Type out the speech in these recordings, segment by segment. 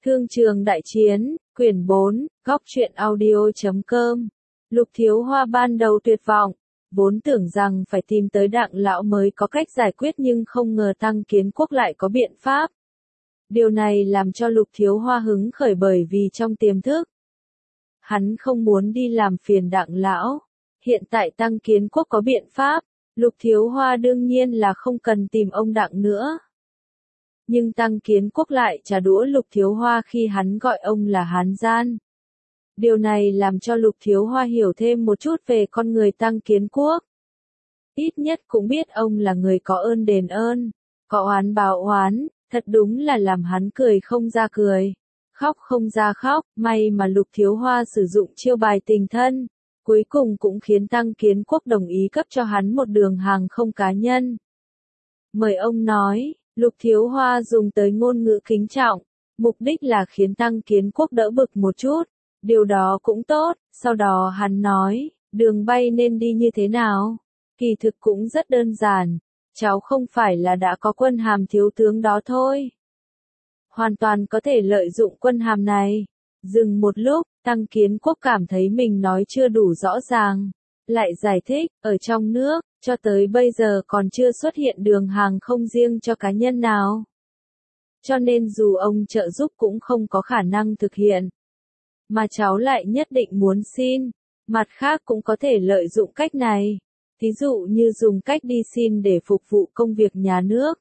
Thương trường đại chiến, quyển 4, góc truyện audio.com. Lục Thiếu Hoa ban đầu tuyệt vọng, vốn tưởng rằng phải tìm tới Đặng lão mới có cách giải quyết nhưng không ngờ Tăng Kiến Quốc lại có biện pháp. Điều này làm cho Lục Thiếu Hoa hứng khởi bởi vì trong tiềm thức, hắn không muốn đi làm phiền Đặng lão. Hiện tại Tăng Kiến Quốc có biện pháp, Lục Thiếu Hoa đương nhiên là không cần tìm ông Đặng nữa. Nhưng Tăng Kiến Quốc lại trả đũa Lục Thiếu Hoa khi hắn gọi ông là hán gian. Điều này làm cho Lục Thiếu Hoa hiểu thêm một chút về con người Tăng Kiến Quốc. Ít nhất cũng biết ông là người có ơn đền ơn, có oán báo oán, thật đúng là làm hắn cười không ra cười, khóc không ra khóc. May mà Lục Thiếu Hoa sử dụng chiêu bài tình thân, cuối cùng cũng khiến Tăng Kiến Quốc đồng ý cấp cho hắn một đường hàng không cá nhân. Mời ông nói. Lục Thiếu Hoa dùng tới ngôn ngữ kính trọng, mục đích là khiến Tăng Kiến Quốc đỡ bực một chút, điều đó cũng tốt. Sau đó hắn nói, đường bay nên đi như thế nào? Kỳ thực cũng rất đơn giản, cháu không phải là đã có quân hàm thiếu tướng đó thôi. Hoàn toàn có thể lợi dụng quân hàm này. Dừng một lúc, Tăng Kiến Quốc cảm thấy mình nói chưa đủ rõ ràng. Lại giải thích, ở trong nước, cho tới bây giờ còn chưa xuất hiện đường hàng không riêng cho cá nhân nào. Cho nên dù ông trợ giúp cũng không có khả năng thực hiện. Mà cháu lại nhất định muốn xin. Mặt khác cũng có thể lợi dụng cách này. Ví dụ như dùng cách đi xin để phục vụ công việc nhà nước.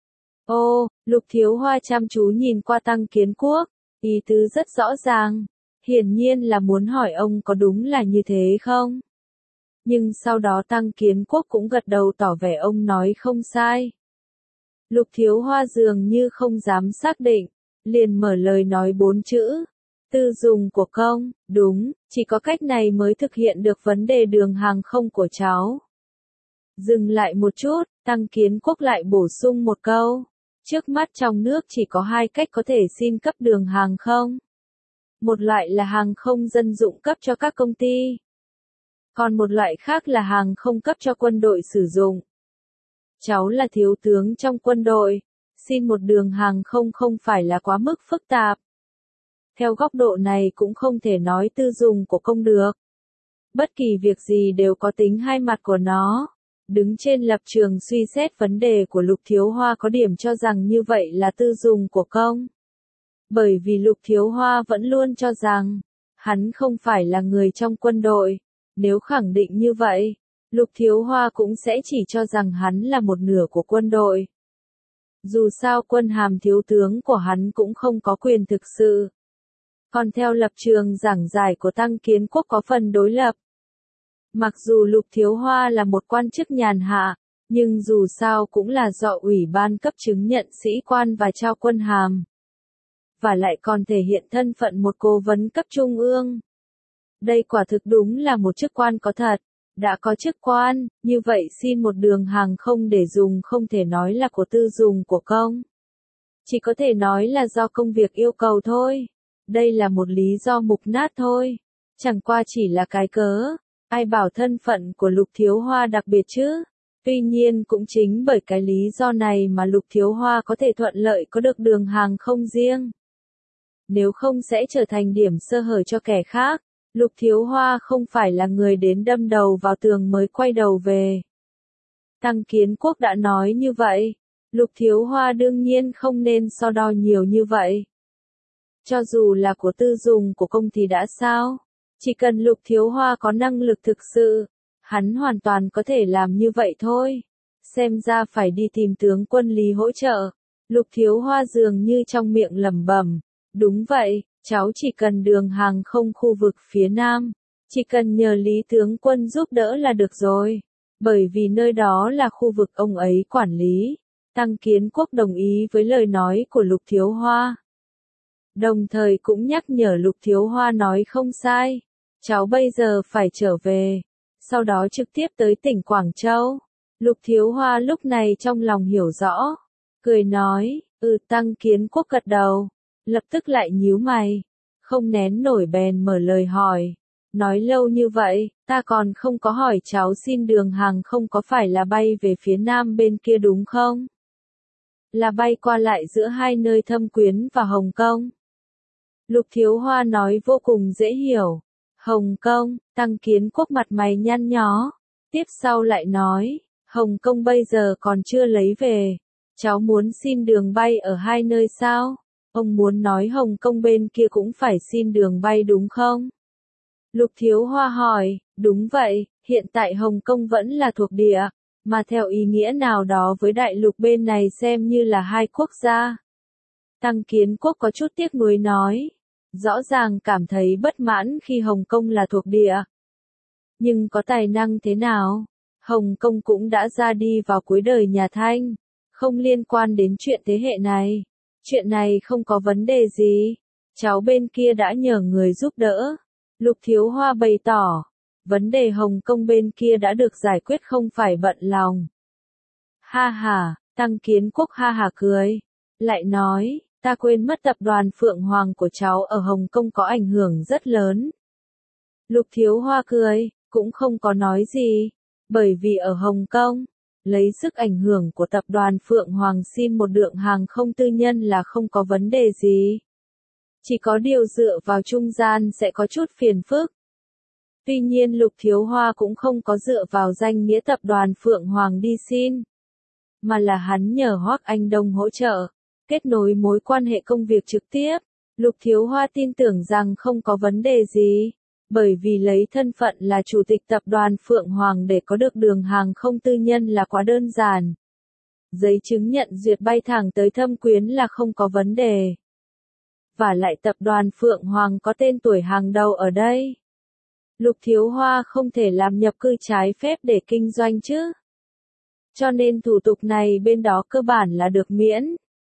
Ô, Lục Thiếu Hoa chăm chú nhìn qua Tăng Kiến Quốc. Ý tứ rất rõ ràng. Hiển nhiên là muốn hỏi ông có đúng là như thế không? Nhưng sau đó Tăng Kiến Quốc cũng gật đầu tỏ vẻ ông nói không sai. Lục Thiếu Hoa dường như không dám xác định, liền mở lời nói 4 chữ. Tư dùng của công, đúng, chỉ có cách này mới thực hiện được vấn đề đường hàng không của cháu. Dừng lại một chút, Tăng Kiến Quốc lại bổ sung một câu. Trước mắt trong nước chỉ có 2 cách có thể xin cấp đường hàng không. Một loại là hàng không dân dụng cấp cho các công ty. Còn một loại khác là hàng không cấp cho quân đội sử dụng. Cháu là thiếu tướng trong quân đội, xin một đường hàng không không phải là quá mức phức tạp. Theo góc độ này cũng không thể nói tư dùng của công được. Bất kỳ việc gì đều có tính hai mặt của nó. Đứng trên lập trường suy xét vấn đề của Lục Thiếu Hoa có điểm cho rằng như vậy là tư dùng của công. Bởi vì Lục Thiếu Hoa vẫn luôn cho rằng, hắn không phải là người trong quân đội. Nếu khẳng định như vậy, Lục Thiếu Hoa cũng sẽ chỉ cho rằng hắn là một nửa của quân đội. Dù sao quân hàm thiếu tướng của hắn cũng không có quyền thực sự. Còn theo lập trường giảng giải của Tăng Kiến Quốc có phần đối lập. Mặc dù Lục Thiếu Hoa là một quan chức nhàn hạ, nhưng dù sao cũng là do ủy ban cấp chứng nhận sĩ quan và trao quân hàm. Và lại còn thể hiện thân phận một cố vấn cấp trung ương. Đây quả thực đúng là một chức quan có thật. Đã có chức quan, như vậy xin một đường hàng không để dùng không thể nói là của tư dùng của công. Chỉ có thể nói là do công việc yêu cầu thôi. Đây là một lý do mục nát thôi. Chẳng qua chỉ là cái cớ. Ai bảo thân phận của Lục Thiếu Hoa đặc biệt chứ? Tuy nhiên cũng chính bởi cái lý do này mà Lục Thiếu Hoa có thể thuận lợi có được đường hàng không riêng. Nếu không sẽ trở thành điểm sơ hở cho kẻ khác. Lục Thiếu Hoa không phải là người đến đâm đầu vào tường mới quay đầu về. Tăng Kiến Quốc đã nói như vậy. Lục Thiếu Hoa đương nhiên không nên so đo nhiều như vậy. Cho dù là của tư dùng của công thì đã sao? Chỉ cần Lục Thiếu Hoa có năng lực thực sự, hắn hoàn toàn có thể làm như vậy thôi. Xem ra phải đi tìm tướng quân Lý hỗ trợ. Lục Thiếu Hoa dường như trong miệng lẩm bẩm. Đúng vậy, cháu chỉ cần đường hàng không khu vực phía Nam. Chỉ cần nhờ Lý tướng quân giúp đỡ là được rồi. Bởi vì nơi đó là khu vực ông ấy quản lý. Tăng Kiến Quốc đồng ý với lời nói của Lục Thiếu Hoa. Đồng thời cũng nhắc nhở Lục Thiếu Hoa nói không sai. Cháu bây giờ phải trở về. Sau đó trực tiếp tới tỉnh Quảng Châu. Lục Thiếu Hoa lúc này trong lòng hiểu rõ. Cười nói, Tăng Kiến Quốc gật đầu. Lập tức lại nhíu mày. Không nén nổi bèn mở lời hỏi. Nói lâu như vậy, ta còn không có hỏi cháu xin đường hàng không có phải là bay về phía Nam bên kia đúng không? Là bay qua lại giữa hai nơi Thâm Quyến và Hồng Kông. Lục Thiếu Hoa nói vô cùng dễ hiểu. Hồng Kông, Tăng Kiến Quốc mặt mày nhăn nhó. Tiếp sau lại nói, Hồng Kông bây giờ còn chưa lấy về. Cháu muốn xin đường bay ở hai nơi sao? Ông muốn nói Hồng Kông bên kia cũng phải xin đường bay đúng không? Lục Thiếu Hoa hỏi, đúng vậy, hiện tại Hồng Kông vẫn là thuộc địa, mà theo ý nghĩa nào đó với đại lục bên này xem như là hai quốc gia. Tăng Kiến Quốc có chút tiếc nuối nói, rõ ràng cảm thấy bất mãn khi Hồng Kông là thuộc địa. Nhưng có tài năng thế nào? Hồng Kông cũng đã ra đi vào cuối đời nhà Thanh, không liên quan đến chuyện thế hệ này. Chuyện này không có vấn đề gì. Cháu bên kia đã nhờ người giúp đỡ. Lục Thiếu Hoa bày tỏ, vấn đề Hồng Kông bên kia đã được giải quyết không phải bận lòng. Ha ha, Tăng Kiến Quốc ha ha cười. Lại nói, ta quên mất tập đoàn Phượng Hoàng của cháu ở Hồng Kông có ảnh hưởng rất lớn. Lục Thiếu Hoa cười, cũng không có nói gì. Bởi vì ở Hồng Kông, lấy sức ảnh hưởng của tập đoàn Phượng Hoàng xin một đường hàng không tư nhân là không có vấn đề gì. Chỉ có điều dựa vào trung gian sẽ có chút phiền phức. Tuy nhiên Lục Thiếu Hoa cũng không có dựa vào danh nghĩa tập đoàn Phượng Hoàng đi xin, mà là hắn nhờ Hoắc Anh Đông hỗ trợ, kết nối mối quan hệ công việc trực tiếp. Lục Thiếu Hoa tin tưởng rằng không có vấn đề gì, bởi vì lấy thân phận là chủ tịch tập đoàn Phượng Hoàng để có được đường hàng không tư nhân là quá đơn giản. Giấy chứng nhận duyệt bay thẳng tới Thâm Quyến là không có vấn đề. Và lại tập đoàn Phượng Hoàng có tên tuổi hàng đầu ở đây. Lục Thiếu Hoa không thể làm nhập cư trái phép để kinh doanh chứ. Cho nên thủ tục này bên đó cơ bản là được miễn.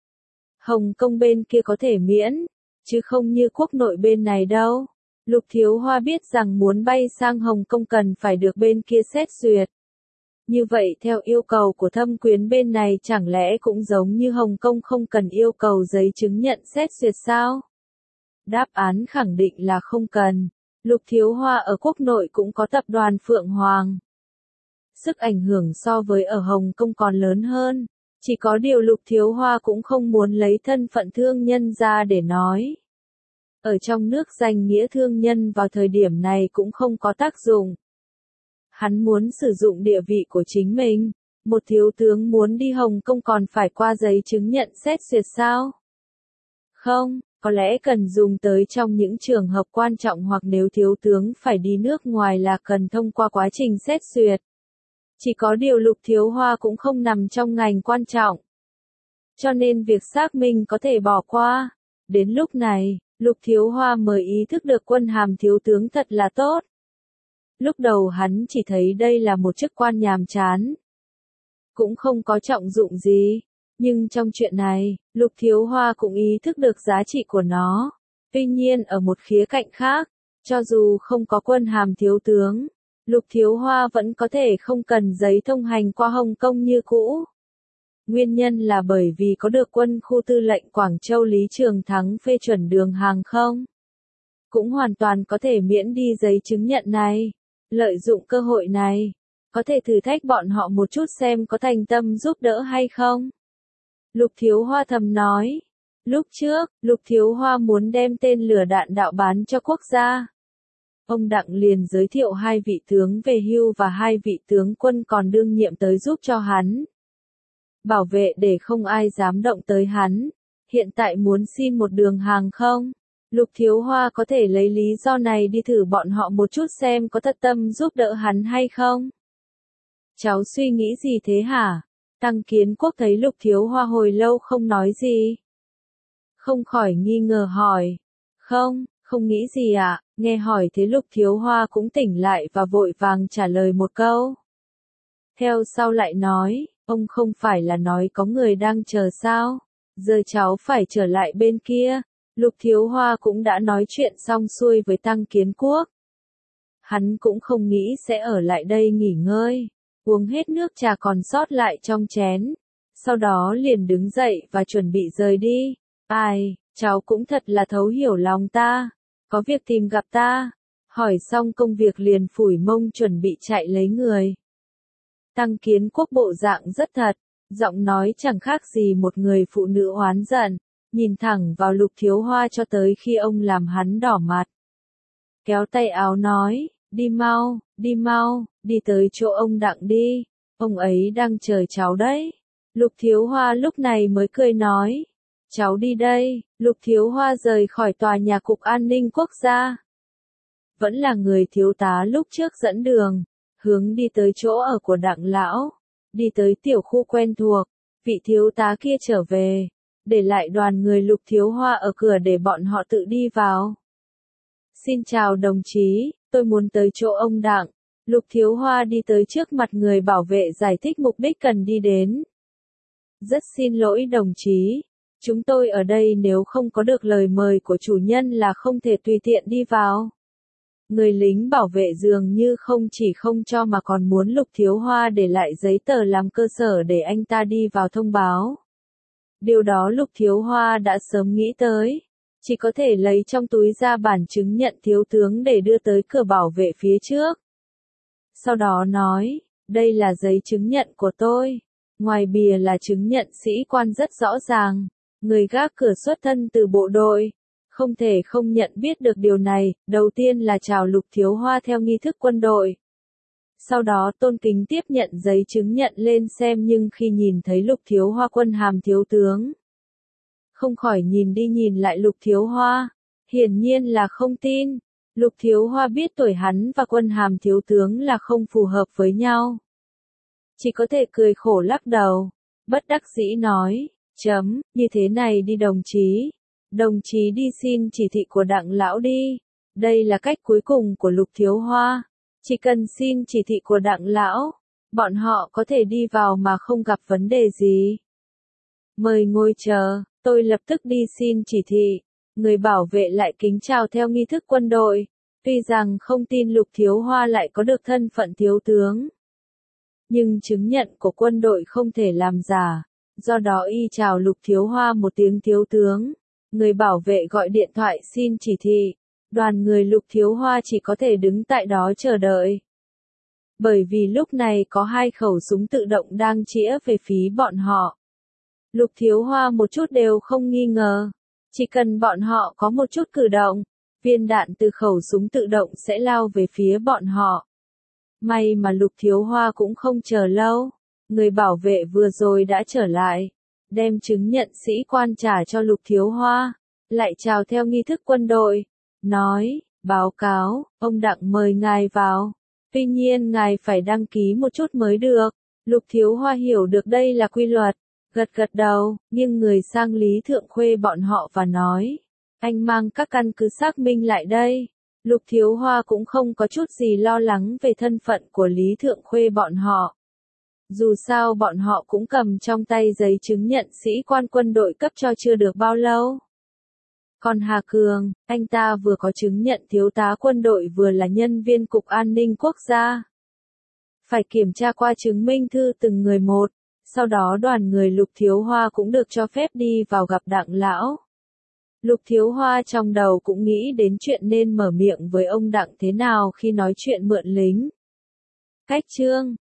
Hồng Kông bên kia có thể miễn, chứ không như quốc nội bên này đâu. Lục Thiếu Hoa biết rằng muốn bay sang Hồng Kông cần phải được bên kia xét duyệt. Như vậy theo yêu cầu của Thâm Quyến bên này chẳng lẽ cũng giống như Hồng Kông không cần yêu cầu giấy chứng nhận xét duyệt sao? Đáp án khẳng định là không cần. Lục Thiếu Hoa ở quốc nội cũng có tập đoàn Phượng Hoàng. Sức ảnh hưởng so với ở Hồng Kông còn lớn hơn. Chỉ có điều Lục Thiếu Hoa cũng không muốn lấy thân phận thương nhân ra để nói. Ở trong nước danh nghĩa thương nhân vào thời điểm này cũng không có tác dụng. Hắn muốn sử dụng địa vị của chính mình. Một thiếu tướng muốn đi Hồng Kông còn phải qua giấy chứng nhận xét duyệt sao? Không, có lẽ cần dùng tới trong những trường hợp quan trọng hoặc nếu thiếu tướng phải đi nước ngoài là cần thông qua quá trình xét duyệt. Chỉ có điều Lục Thiếu Hoa cũng không nằm trong ngành quan trọng. Cho nên việc xác minh có thể bỏ qua. Đến lúc này, Lục Thiếu Hoa mới ý thức được quân hàm thiếu tướng thật là tốt. Lúc đầu hắn chỉ thấy đây là một chức quan nhàm chán. Cũng không có trọng dụng gì. Nhưng trong chuyện này, Lục Thiếu Hoa cũng ý thức được giá trị của nó. Tuy nhiên ở một khía cạnh khác, cho dù không có quân hàm thiếu tướng, Lục Thiếu Hoa vẫn có thể không cần giấy thông hành qua Hồng Kông như cũ. Nguyên nhân là bởi vì có được quân khu tư lệnh Quảng Châu Lý Trường Thắng phê chuẩn đường hàng không. Cũng hoàn toàn có thể miễn đi giấy chứng nhận này. Lợi dụng cơ hội này, có thể thử thách bọn họ một chút xem có thành tâm giúp đỡ hay không. Lục Thiếu Hoa thầm nói. Lúc trước, Lục Thiếu Hoa muốn đem tên lửa đạn đạo bán cho quốc gia. Ông Đặng liền giới thiệu 2 vị tướng về hưu và 2 vị tướng quân còn đương nhiệm tới giúp cho hắn. Bảo vệ để không ai dám động tới hắn. Hiện tại muốn xin một đường hàng không. Lục Thiếu Hoa có thể lấy lý do này đi thử bọn họ một chút xem có thật tâm giúp đỡ hắn hay không. Cháu suy nghĩ gì thế hả? Tăng Kiến Quốc thấy Lục Thiếu Hoa hồi lâu không nói gì. Không khỏi nghi ngờ hỏi. Không nghĩ gì ạ. Nghe hỏi thế Lục Thiếu Hoa cũng tỉnh lại và vội vàng trả lời một câu. Theo sau lại nói, ông không phải là nói có người đang chờ sao? Giờ cháu phải trở lại bên kia. Lục Thiếu Hoa cũng đã nói chuyện xong xuôi với Tăng Kiến Quốc. Hắn cũng không nghĩ sẽ ở lại đây nghỉ ngơi, uống hết nước trà còn sót lại trong chén. Sau đó liền đứng dậy và chuẩn bị rời đi. Ai, cháu cũng thật là thấu hiểu lòng ta. Có việc tìm gặp ta. Hỏi xong công việc liền phủi mông chuẩn bị chạy lấy người. Tăng Kiến Quốc bộ dạng rất thật, giọng nói chẳng khác gì một người phụ nữ oán giận. nhìn thẳng vào Lục Thiếu Hoa cho tới khi ông làm hắn đỏ mặt. Kéo tay áo nói, đi mau, đi tới chỗ ông Đặng đi, ông ấy đang chờ cháu đấy. Lục Thiếu Hoa lúc này mới cười nói, cháu đi đây. Lục Thiếu Hoa rời khỏi tòa nhà Cục An ninh Quốc gia. Vẫn là người thiếu tá lúc trước dẫn đường, hướng đi tới chỗ ở của Đặng lão, đi tới tiểu khu quen thuộc, vị thiếu tá kia trở về, để lại đoàn người Lục Thiếu Hoa ở cửa để bọn họ tự đi vào. Xin chào đồng chí, tôi muốn tới chỗ ông Đặng. Lục Thiếu Hoa đi tới trước mặt người bảo vệ giải thích mục đích cần đi đến. Rất xin lỗi đồng chí, chúng tôi ở đây nếu không có được lời mời của chủ nhân là không thể tùy tiện đi vào. Người lính bảo vệ dường như không chỉ không cho mà còn muốn Lục Thiếu Hoa để lại giấy tờ làm cơ sở để anh ta đi vào thông báo. Điều đó Lục Thiếu Hoa đã sớm nghĩ tới, chỉ có thể lấy trong túi ra bản chứng nhận thiếu tướng để đưa tới cửa bảo vệ phía trước. Sau đó nói, đây là giấy chứng nhận của tôi, ngoài bìa là chứng nhận sĩ quan rất rõ ràng, người gác cửa xuất thân từ bộ đội. Không thể không nhận biết được điều này, đầu tiên là chào Lục Thiếu Hoa theo nghi thức quân đội. Sau đó tôn kính tiếp nhận giấy chứng nhận lên xem nhưng khi nhìn thấy Lục Thiếu Hoa quân hàm thiếu tướng. Không khỏi nhìn đi nhìn lại Lục Thiếu Hoa, hiển nhiên là không tin. Lục Thiếu Hoa biết tuổi hắn và quân hàm thiếu tướng là không phù hợp với nhau. Chỉ có thể cười khổ lắc đầu, bất đắc dĩ nói, như thế này đi đồng chí. Đồng chí đi xin chỉ thị của Đặng lão đi. Đây là cách cuối cùng của Lục Thiếu Hoa. Chỉ cần xin chỉ thị của Đặng lão, bọn họ có thể đi vào mà không gặp vấn đề gì. Mời ngồi chờ, tôi lập tức đi xin chỉ thị. Người bảo vệ lại kính chào theo nghi thức quân đội. Tuy rằng không tin Lục Thiếu Hoa lại có được thân phận thiếu tướng. Nhưng chứng nhận của quân đội không thể làm giả. Do đó y chào Lục Thiếu Hoa một tiếng thiếu tướng. Người bảo vệ gọi điện thoại xin chỉ thị, đoàn người Lục Thiếu Hoa chỉ có thể đứng tại đó chờ đợi. Bởi vì lúc này có 2 khẩu súng tự động đang chĩa về phía bọn họ. Lục Thiếu Hoa một chút đều không nghi ngờ, chỉ cần bọn họ có một chút cử động, viên đạn từ khẩu súng tự động sẽ lao về phía bọn họ. May mà Lục Thiếu Hoa cũng không chờ lâu, người bảo vệ vừa rồi đã trở lại. Đem chứng nhận sĩ quan trả cho Lục Thiếu Hoa, lại chào theo nghi thức quân đội, nói, báo cáo, ông Đặng mời ngài vào, tuy nhiên ngài phải đăng ký một chút mới được. Lục Thiếu Hoa hiểu được đây là quy luật, gật đầu, nghiêng người sang Lý Thượng Khuê bọn họ và nói, anh mang các căn cứ xác minh lại đây. Lục Thiếu Hoa cũng không có chút gì lo lắng về thân phận của Lý Thượng Khuê bọn họ. Dù sao bọn họ cũng cầm trong tay giấy chứng nhận sĩ quan quân đội cấp cho chưa được bao lâu. Còn Hà Cường, anh ta vừa có chứng nhận thiếu tá quân đội vừa là nhân viên Cục An ninh Quốc gia. Phải kiểm tra qua chứng minh thư từng người một, sau đó đoàn người Lục Thiếu Hoa cũng được cho phép đi vào gặp Đặng lão. Lục Thiếu Hoa trong đầu cũng nghĩ đến chuyện nên mở miệng với ông Đặng thế nào khi nói chuyện mượn lính. Cách chương